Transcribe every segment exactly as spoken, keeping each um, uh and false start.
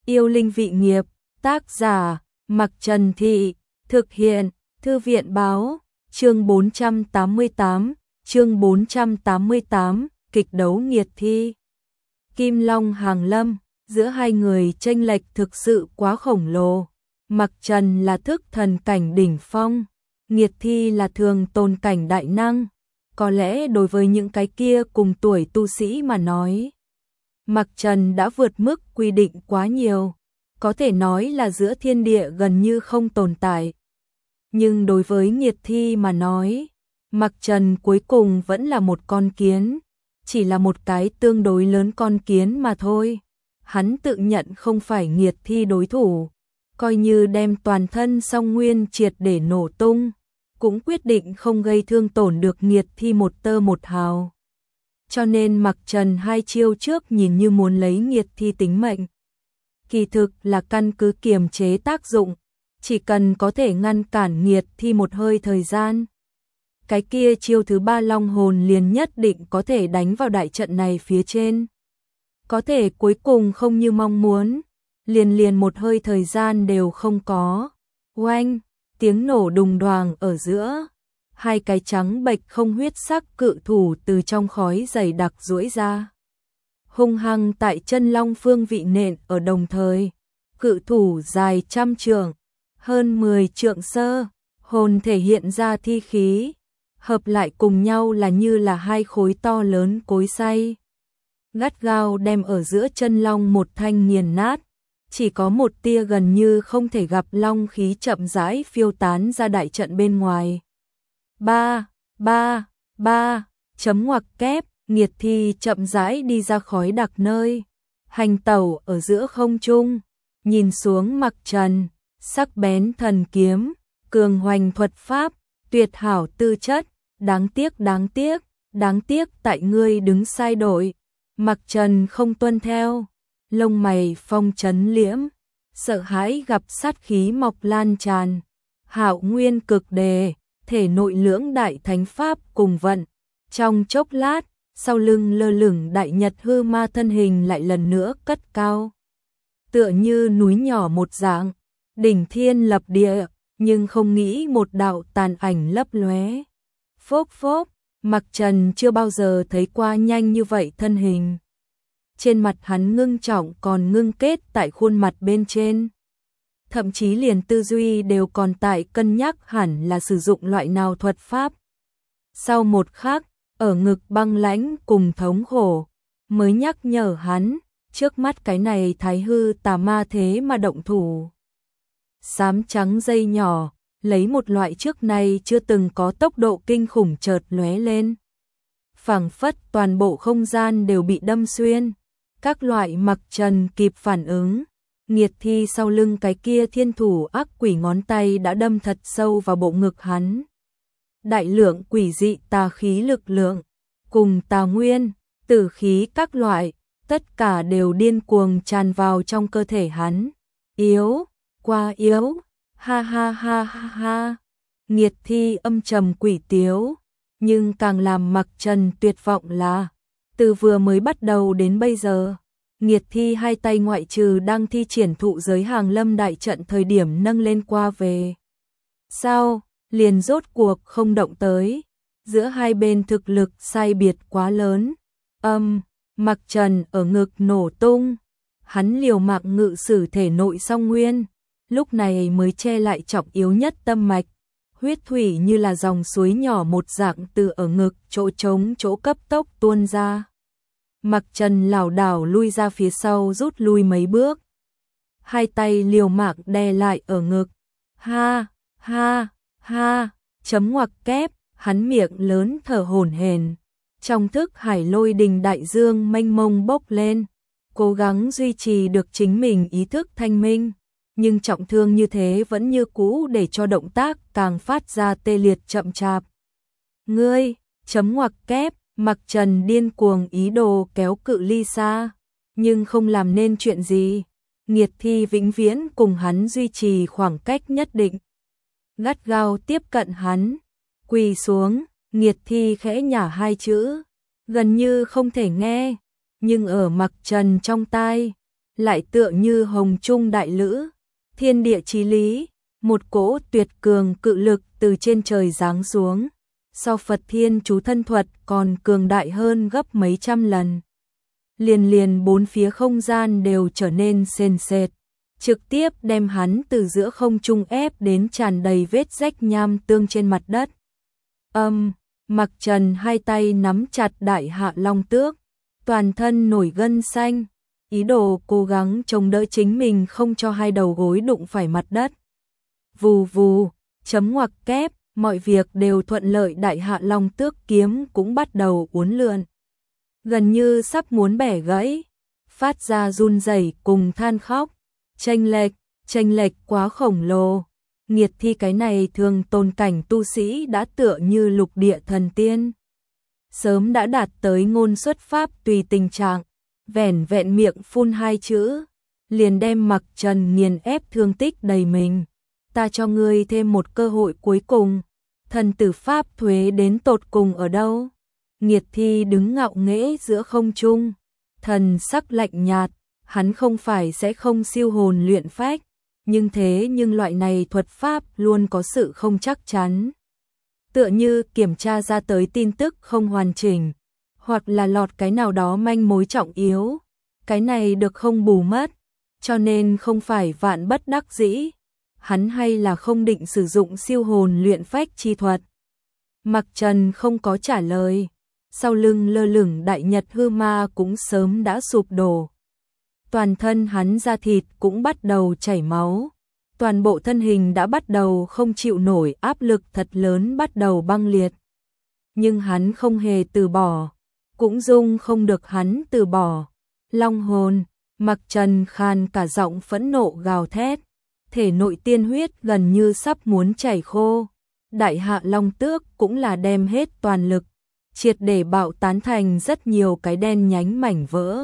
Yêu linh vị nghiệp, tác giả, Mặc Trần Thị, thực hiện, Thư viện báo, chương bốn trăm tám mươi tám, chương bốn trăm tám mươi tám, kịch đấu nghiệt thi. Kim Long Hàng Lâm, giữa hai người chênh lệch thực sự quá khổng lồ. Mặc Trần là thức thần cảnh đỉnh phong, nghiệt thi là thường tồn cảnh đại năng. Có lẽ đối với những cái kia cùng tuổi tu sĩ mà nói, Mặc Trần đã vượt mức quy định quá nhiều, có thể nói là giữa thiên địa gần như không tồn tại. Nhưng đối với nghiệt thi mà nói, Mặc Trần cuối cùng vẫn là một con kiến, chỉ là một cái tương đối lớn con kiến mà thôi. Hắn tự nhận không phải nghiệt thi đối thủ, coi như đem toàn thân song nguyên triệt để nổ tung, cũng quyết định không gây thương tổn được nghiệt thi một tơ một hào. Cho nên Mặc Trần hai chiêu trước nhìn như muốn lấy nghiệt thi tính mệnh, kỳ thực là căn cứ kiềm chế tác dụng, chỉ cần có thể ngăn cản nghiệt thi một hơi thời gian. Cái kia chiêu thứ ba long hồn liền nhất định có thể đánh vào đại trận này phía trên. Có thể cuối cùng không như mong muốn, liền liền một hơi thời gian đều không có. Oanh, tiếng nổ đùng đoàng ở giữa, hai cái trắng bệch không huyết sắc cự thủ từ trong khói dày đặc duỗi ra, hung hăng tại chân long phương vị nện ở đồng thời. Cự thủ dài trăm trượng, hơn mười trượng sơ, hồn thể hiện ra thi khí, hợp lại cùng nhau là như là hai khối to lớn cối xay, gắt gao đem ở giữa chân long một thanh nghiền nát. Chỉ có một tia gần như không thể gặp long khí chậm rãi phiêu tán ra đại trận bên ngoài. Ba, ba, ba, chấm ngoặc kép, nghiệt thi chậm rãi đi ra khói đặc nơi, hành tẩu ở giữa không trung, nhìn xuống Mặc Trần, sắc bén thần kiếm, cường hoành thuật pháp, tuyệt hảo tư chất, đáng tiếc đáng tiếc, đáng tiếc tại ngươi đứng sai đội. Mặc Trần không tuân theo, lông mày phong trấn liễm, sợ hãi gặp sát khí mọc lan tràn, hạo nguyên cực đề, thể nội lưỡng đại thánh pháp cùng vận. Trong chốc lát, sau lưng lơ lửng đại nhật hư ma thân hình lại lần nữa cất cao, tựa như núi nhỏ một dạng, đỉnh thiên lập địa, nhưng không nghĩ một đạo tàn ảnh lấp lóe. Phốp phốp, Mặc Trần chưa bao giờ thấy qua nhanh như vậy thân hình. Trên mặt hắn ngưng trọng còn ngưng kết tại khuôn mặt bên trên. Thậm chí liền tư duy đều còn tại cân nhắc hẳn là sử dụng loại nào thuật pháp. Sau một khắc, ở ngực băng lãnh cùng thống khổ, mới nhắc nhở hắn, trước mắt cái này thái hư tà ma thế mà động thủ. Xám trắng dây nhỏ, lấy một loại trước nay chưa từng có tốc độ kinh khủng chợt lóe lên. Phảng phất toàn bộ không gian đều bị đâm xuyên. Các loại Mặc Trần kịp phản ứng, nghiệt thi sau lưng cái kia thiên thủ ác quỷ ngón tay đã đâm thật sâu vào bộ ngực hắn. Đại lượng quỷ dị tà khí lực lượng, cùng tà nguyên, tử khí các loại, tất cả đều điên cuồng tràn vào trong cơ thể hắn. Yếu, quá yếu, ha ha ha ha ha. Nghiệt thi âm trầm quỷ tiếu, nhưng càng làm Mặc Trần tuyệt vọng là, từ vừa mới bắt đầu đến bây giờ, nghiệt thi hai tay ngoại trừ đang thi triển thụ giới hàng lâm đại trận thời điểm nâng lên qua về. Sao, liền rốt cuộc không động tới, giữa hai bên thực lực sai biệt quá lớn. Âm, Mặc Trần ở ngực nổ tung, hắn liều mạng ngự sử thể nội song nguyên, lúc này mới che lại trọng yếu nhất tâm mạch. Huyết thủy như là dòng suối nhỏ một dạng từ ở ngực chỗ trống chỗ cấp tốc tuôn ra. Mặc Trần lảo đảo lui ra phía sau rút lui mấy bước. Hai tay liều mạng đè lại ở ngực. Ha, ha, ha, chấm ngoặc kép, hắn miệng lớn thở hổn hển. Trong thức hải lôi đình đại dương mênh mông bốc lên, cố gắng duy trì được chính mình ý thức thanh minh. Nhưng trọng thương như thế vẫn như cũ để cho động tác càng phát ra tê liệt chậm chạp. Ngươi, chấm ngoặc kép, Mặc Trần điên cuồng ý đồ kéo cự ly xa, nhưng không làm nên chuyện gì. Nghiệt thi vĩnh viễn cùng hắn duy trì khoảng cách nhất định. Gắt gao tiếp cận hắn, quỳ xuống, nghiệt thi khẽ nhả hai chữ, gần như không thể nghe, nhưng ở Mặc Trần trong tai, lại tựa như hồng trung đại lữ, thiên địa chí lý, một cỗ tuyệt cường cự lực từ trên trời giáng xuống, so Phật Thiên Chú thân thuật còn cường đại hơn gấp mấy trăm lần. Liền liền bốn phía không gian đều trở nên sền sệt, trực tiếp đem hắn từ giữa không trung ép đến tràn đầy vết rách nham tương trên mặt đất. Âm, Mặc Trần hai tay nắm chặt Đại Hạ Long Tước, toàn thân nổi gân xanh, ý đồ cố gắng chống đỡ chính mình không cho hai đầu gối đụng phải mặt đất. Vù vù, chấm ngoặc kép, mọi việc đều thuận lợi, Đại Hạ Long Tước kiếm cũng bắt đầu uốn lượn, gần như sắp muốn bẻ gãy, phát ra run rẩy cùng than khóc, chênh lệch, chênh lệch quá khổng lồ. Nghiệt thi cái này thường tồn cảnh tu sĩ đã tựa như lục địa thần tiên, sớm đã đạt tới ngôn xuất pháp tùy tình trạng, vẻn vẹn miệng phun hai chữ, liền đem Mặc Trần nghiền ép thương tích đầy mình. Ta cho ngươi thêm một cơ hội cuối cùng, thần tử pháp thuế đến tột cùng ở đâu? Nghiệt thi đứng ngạo nghễ giữa không trung, thần sắc lạnh nhạt, hắn không phải sẽ không siêu hồn luyện phách, nhưng thế nhưng loại này thuật pháp luôn có sự không chắc chắn. Tựa như kiểm tra ra tới tin tức không hoàn chỉnh, hoặc là lọt cái nào đó manh mối trọng yếu, cái này được không bù mất, cho nên không phải vạn bất đắc dĩ, hắn hay là không định sử dụng siêu hồn luyện phách chi thuật. Mặc Trần không có trả lời, sau lưng lơ lửng đại nhật hư ma cũng sớm đã sụp đổ. Toàn thân hắn da thịt cũng bắt đầu chảy máu, toàn bộ thân hình đã bắt đầu không chịu nổi áp lực thật lớn, bắt đầu băng liệt. Nhưng hắn không hề từ bỏ, cũng dung không được hắn từ bỏ. Long hồn, Mặc Trần khan cả giọng phẫn nộ gào thét, thể nội tiên huyết gần như sắp muốn chảy khô. Đại Hạ Long Tước cũng là đem hết toàn lực, triệt để bạo tán thành rất nhiều cái đen nhánh mảnh vỡ.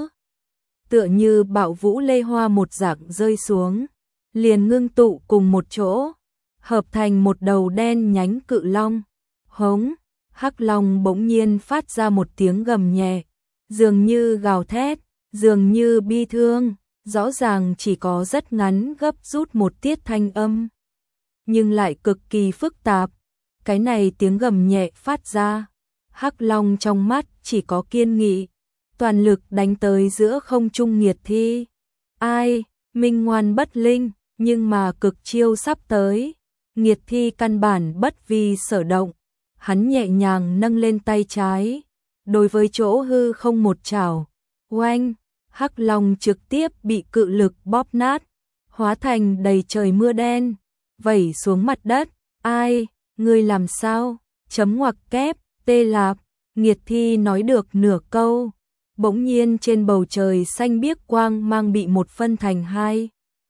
Tựa như bạo vũ lê hoa một dạng rơi xuống, liền ngưng tụ cùng một chỗ, hợp thành một đầu đen nhánh cự long. Hống, Hắc Long bỗng nhiên phát ra một tiếng gầm nhẹ, dường như gào thét, dường như bi thương, rõ ràng chỉ có rất ngắn gấp rút một tiết thanh âm, nhưng lại cực kỳ phức tạp. Cái này tiếng gầm nhẹ phát ra, Hắc Long trong mắt chỉ có kiên nghị, toàn lực đánh tới giữa không trung nghiệt thi. Ai, minh ngoan bất linh, nhưng mà cực chiêu sắp tới, nghiệt thi căn bản bất vi sở động, hắn nhẹ nhàng nâng lên tay trái, đối với chỗ hư không một chảo, oanh, Hắc Long trực tiếp bị cự lực bóp nát, hóa thành đầy trời mưa đen, vẩy xuống mặt đất. Ai, ngươi làm sao? Chấm ngoặc kép, tê lạp, nghiệt thi nói được nửa câu, bỗng nhiên trên bầu trời xanh biếc quang mang bị một phân thành hai.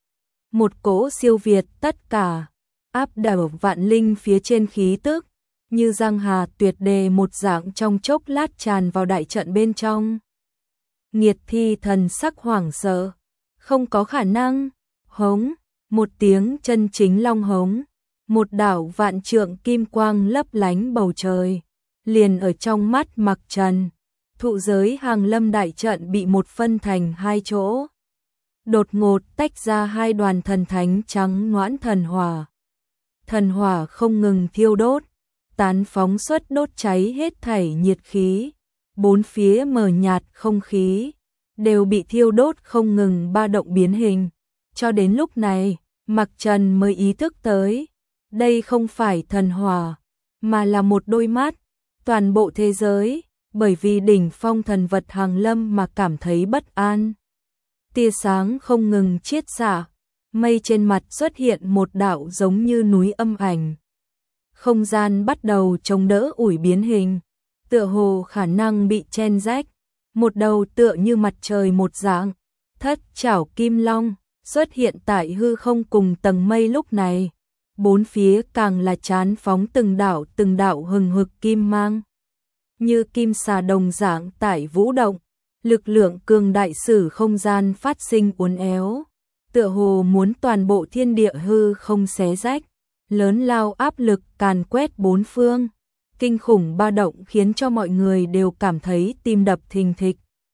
Một cỗ siêu việt tất cả, áp đảo vạn linh phía trên khí tức, như giang hà tuyệt đề một dạng trong chốc lát tràn vào đại trận bên trong. Nghiệt thi thần sắc hoảng sợ, không có khả năng, hống, một tiếng chân chính long hống, một đảo vạn trượng kim quang lấp lánh bầu trời, liền ở trong mắt Mặc Trần. Thụ giới hàng lâm đại trận bị một phân thành hai chỗ, đột ngột tách ra hai đoàn thần thánh trắng noãn thần hỏa. Thần hỏa không ngừng thiêu đốt, tán phóng xuất đốt cháy hết thảy nhiệt khí, bốn phía mờ nhạt không khí đều bị thiêu đốt không ngừng ba động biến hình. Cho đến lúc này, Mặc Trần mới ý thức tới, đây không phải thần hỏa, mà là một đôi mắt. Toàn bộ thế giới, bởi vì đỉnh phong thần vật hàng lâm mà cảm thấy bất an. Tia sáng không ngừng chiết xạ, mây trên mặt xuất hiện một đạo giống như núi âm ảnh. Không gian bắt đầu chống đỡ ủi biến hình, tựa hồ khả năng bị chen rách, một đầu tựa như mặt trời một dạng, thất chảo kim long xuất hiện tại hư không cùng tầng mây lúc này. Bốn phía càng là chán phóng từng đạo từng đạo hừng hực kim mang, như kim xà đồng dạng tại vũ động, lực lượng cường đại sử không gian phát sinh uốn éo, tựa hồ muốn toàn bộ thiên địa hư không xé rách, lớn lao áp lực càn quét bốn phương, kinh khủng ba động khiến cho mọi người đều cảm thấy tim đập thình thịch.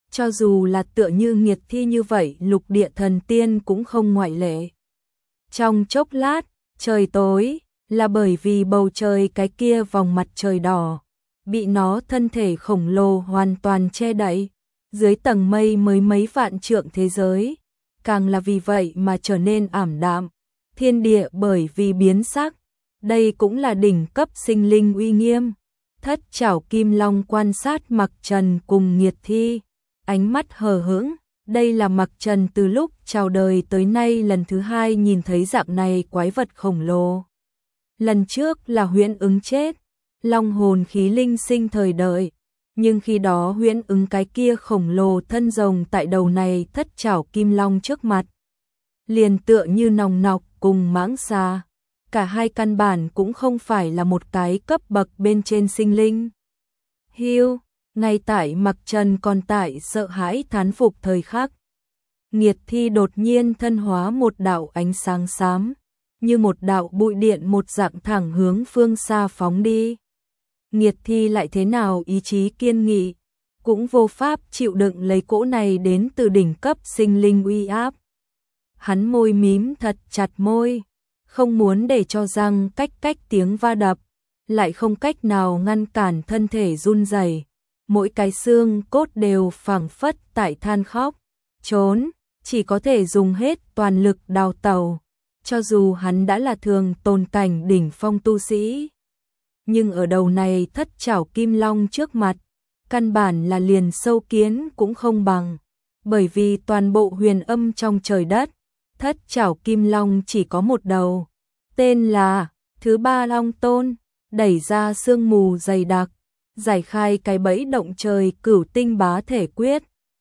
cho dù là tựa như Nghiệt Thi như vậy, lục địa thần tiên cũng không ngoại lệ. Trong chốc lát, trời tối, là bởi vì bầu trời cái kia vòng mặt trời đỏ, bị nó thân thể khổng lồ hoàn toàn che đậy, dưới tầng mây mới mấy vạn trượng thế giới, càng là vì vậy mà trở nên ảm đạm, thiên địa bởi vì biến sắc, đây cũng là đỉnh cấp sinh linh uy nghiêm. Thất Trảo Kim Long quan sát Mặc Trần cùng Nghiệt Thi, ánh mắt hờ hững, đây là Mặc Trần từ lúc chào đời tới nay lần thứ hai nhìn thấy dạng này quái vật khổng lồ. Lần trước là Huyễn Ứng chết, long hồn khí linh sinh thời đợi, nhưng khi đó Huyễn Ứng cái kia khổng lồ thân rồng tại đầu này Thất Trảo Kim Long trước mặt, liền tựa như nòng nọc cùng mãng xà, cả hai căn bản cũng không phải là một cái cấp bậc bên trên sinh linh. Hiu, ngay tại Mặc Trần còn tại sợ hãi thán phục thời khắc, Nghiệt Thi đột nhiên thân hóa một đạo ánh sáng xám, như một đạo bụi điện một dạng thẳng hướng phương xa phóng đi. Nghiệt Thi lại thế nào ý chí kiên nghị, cũng vô pháp chịu đựng lấy cỗ này đến từ đỉnh cấp sinh linh uy áp. Hắn môi mím thật chặt môi, không muốn để cho răng cách cách tiếng va đập, lại không cách nào ngăn cản thân thể run rẩy, mỗi cái xương cốt đều phảng phất tại than khóc, trốn, chỉ có thể dùng hết toàn lực đào tẩu. Cho dù hắn đã là thường tồn cảnh đỉnh phong tu sĩ, nhưng ở đầu này Thất Trảo Kim Long trước mặt, căn bản là liền sâu kiến cũng không bằng, bởi vì toàn bộ huyền âm trong trời đất, Thất Trảo Kim Long chỉ có một đầu, tên là Thứ Ba Long Tôn, đẩy ra sương mù dày đặc, giải khai cái bẫy động trời Cửu Tinh Bá Thể Quyết,